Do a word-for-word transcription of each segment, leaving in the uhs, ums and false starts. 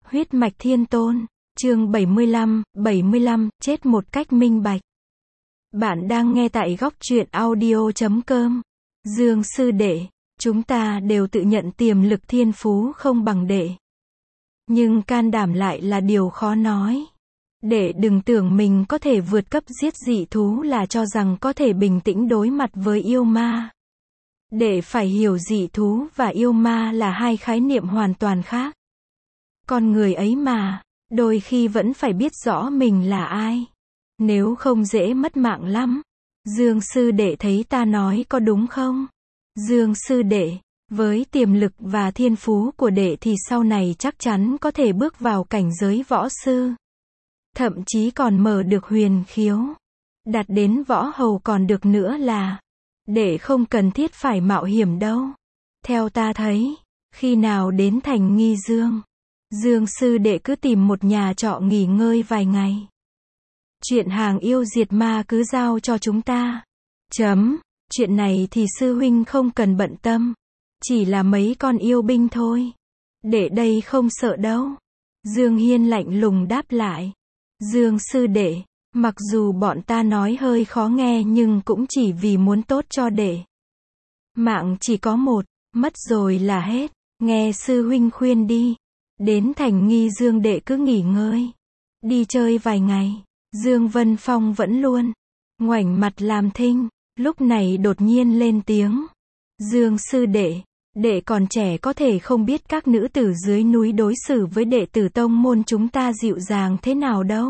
Huyết mạch thiên tôn, chương bảy mươi lăm, bảy mươi lăm, chết một cách minh bạch. Bạn đang nghe tại góc truyện audio chấm com. Dương sư đệ, chúng ta đều tự nhận tiềm lực thiên phú không bằng đệ. Nhưng can đảm lại là điều khó nói. Đệ đừng tưởng mình có thể vượt cấp giết dị thú là cho rằng có thể bình tĩnh đối mặt với yêu ma. Đệ phải hiểu dị thú và yêu ma là hai khái niệm hoàn toàn khác. Con người ấy mà, đôi khi vẫn phải biết rõ mình là ai. Nếu không dễ mất mạng lắm. Dương sư đệ thấy ta nói có đúng không? Dương sư đệ, với tiềm lực và thiên phú của đệ thì sau này chắc chắn có thể bước vào cảnh giới võ sư. Thậm chí còn mở được huyền khiếu. Đạt đến võ hầu còn được nữa là, đệ không cần thiết phải mạo hiểm đâu. Theo ta thấy, khi nào đến thành Nghi Dương, Dương sư đệ cứ tìm một nhà trọ nghỉ ngơi vài ngày. Chuyện hàng yêu diệt ma cứ giao cho chúng ta. Chấm, chuyện này thì sư huynh không cần bận tâm. Chỉ là mấy con yêu binh thôi. Đệ đây không sợ đâu. Dương Hiên lạnh lùng đáp lại. Dương sư đệ, mặc dù bọn ta nói hơi khó nghe nhưng cũng chỉ vì muốn tốt cho đệ. Mạng chỉ có một, mất rồi là hết. Nghe sư huynh khuyên đi. Đến thành Nghi Dương đệ cứ nghỉ ngơi. Đi chơi vài ngày. Dương Vân Phong vẫn luôn ngoảnh mặt làm thinh, lúc này đột nhiên lên tiếng. Dương sư đệ, đệ còn trẻ có thể không biết các nữ tử dưới núi đối xử với đệ tử tông môn chúng ta dịu dàng thế nào đâu.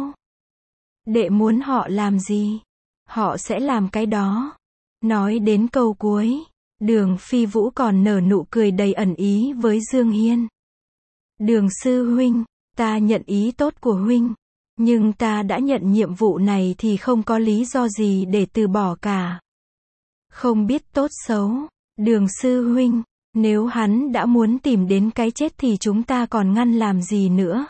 Đệ muốn họ làm gì, họ sẽ làm cái đó. Nói đến câu cuối, Đường Phi Vũ còn nở nụ cười đầy ẩn ý với Dương Hiên. Đường sư huynh, ta nhận ý tốt của huynh. Nhưng ta đã nhận nhiệm vụ này thì không có lý do gì để từ bỏ cả. Không biết tốt xấu, Đường sư huynh, nếu hắn đã muốn tìm đến cái chết thì chúng ta còn ngăn làm gì nữa.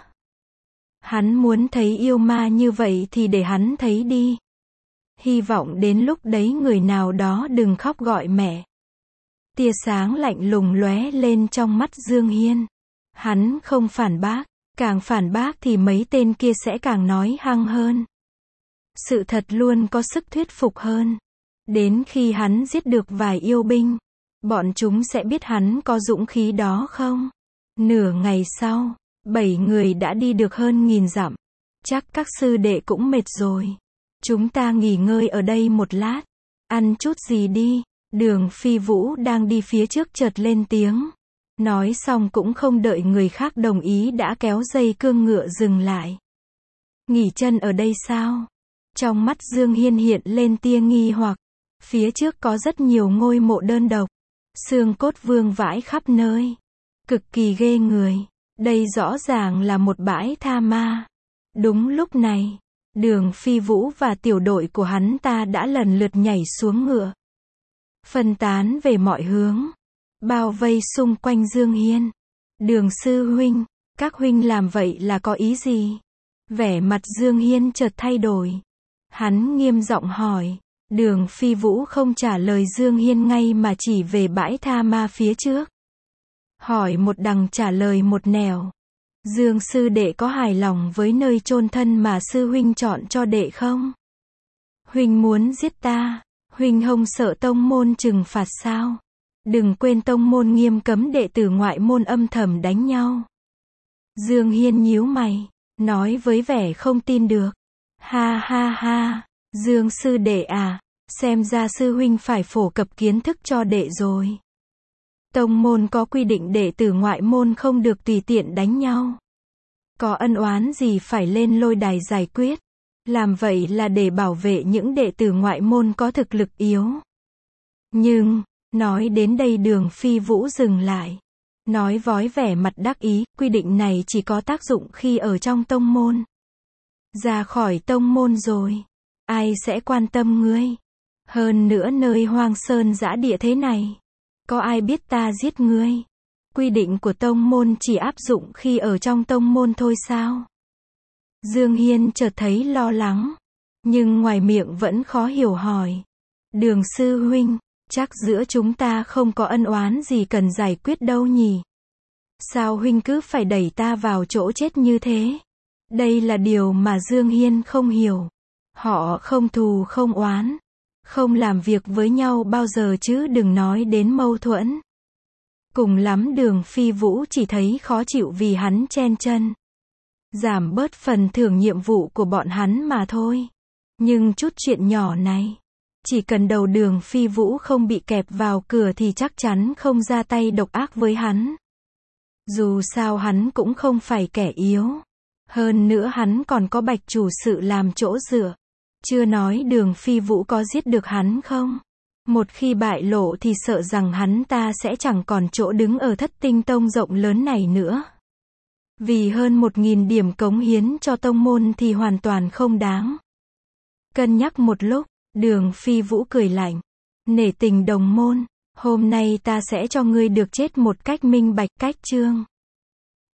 Hắn muốn thấy yêu ma như vậy thì để hắn thấy đi. Hy vọng đến lúc đấy người nào đó đừng khóc gọi mẹ. Tia sáng lạnh lùng lóe lên trong mắt Dương Hiên. Hắn không phản bác. Càng phản bác thì mấy tên kia sẽ càng nói hăng hơn. Sự thật luôn có sức thuyết phục hơn. Đến khi hắn giết được vài yêu binh, bọn chúng sẽ biết hắn có dũng khí đó không? Nửa ngày sau, bảy người đã đi được hơn nghìn dặm. Chắc các sư đệ cũng mệt rồi. Chúng ta nghỉ ngơi ở đây một lát. Ăn chút gì đi. Đường Phi Vũ đang đi phía trước chợt lên tiếng. Nói xong cũng không đợi người khác đồng ý đã kéo dây cương ngựa dừng lại. Nghỉ chân ở đây sao? Trong mắt Dương Hiên hiện lên tia nghi hoặc. Phía trước có rất nhiều ngôi mộ đơn độc. Xương cốt vương vãi khắp nơi. Cực kỳ ghê người. Đây rõ ràng là một bãi tha ma. Đúng lúc này, Đường Phi Vũ và tiểu đội của hắn ta đã lần lượt nhảy xuống ngựa. Phân tán về mọi hướng. Bao vây xung quanh Dương Hiên. Đường sư huynh, các huynh làm vậy là có ý gì? Vẻ mặt Dương Hiên chợt thay đổi. Hắn nghiêm giọng hỏi. Đường Phi Vũ không trả lời Dương Hiên ngay mà chỉ về bãi tha ma phía trước. Hỏi một đằng trả lời một nẻo. Dương sư đệ có hài lòng với nơi chôn thân mà sư huynh chọn cho đệ không? Huynh muốn giết ta, huynh không sợ tông môn trừng phạt sao? Đừng quên tông môn nghiêm cấm đệ tử ngoại môn âm thầm đánh nhau. Dương Hiên nhíu mày, nói với vẻ không tin được. Ha ha ha, Dương sư đệ à, xem ra sư huynh phải phổ cập kiến thức cho đệ rồi. Tông môn có quy định đệ tử ngoại môn không được tùy tiện đánh nhau. Có ân oán gì phải lên lôi đài giải quyết. Làm vậy là để bảo vệ những đệ tử ngoại môn có thực lực yếu. Nhưng... Nói đến đây Đường Phi Vũ dừng lại. Nói với vẻ mặt đắc ý, quy định này chỉ có tác dụng khi ở trong tông môn. Ra khỏi tông môn rồi, ai sẽ quan tâm ngươi? Hơn nữa nơi hoang sơn dã địa thế này, có ai biết ta giết ngươi? Quy định của tông môn chỉ áp dụng khi ở trong tông môn thôi sao? Dương Hiên chợt thấy lo lắng, nhưng ngoài miệng vẫn khó hiểu hỏi. Đường sư huynh, chắc giữa chúng ta không có ân oán gì cần giải quyết đâu nhỉ? Sao huynh cứ phải đẩy ta vào chỗ chết như thế? Đây là điều mà Dương Hiên không hiểu. Họ không thù không oán, không làm việc với nhau bao giờ chứ đừng nói đến mâu thuẫn. Cùng lắm Đường Phi Vũ chỉ thấy khó chịu vì hắn chen chân, giảm bớt phần thưởng nhiệm vụ của bọn hắn mà thôi. Nhưng chút chuyện nhỏ này, chỉ cần đầu Đường Phi Vũ không bị kẹp vào cửa thì chắc chắn không ra tay độc ác với hắn. Dù sao hắn cũng không phải kẻ yếu. Hơn nữa hắn còn có Bạch chủ sự làm chỗ dựa. Chưa nói Đường Phi Vũ có giết được hắn không? Một khi bại lộ thì sợ rằng hắn ta sẽ chẳng còn chỗ đứng ở Thất Tinh Tông rộng lớn này nữa. Vì hơn một nghìn điểm cống hiến cho tông môn thì hoàn toàn không đáng. Cân nhắc một lúc, Đường Phi Vũ cười lạnh. Nể tình đồng môn, hôm nay ta sẽ cho ngươi được chết một cách minh bạch cách chương.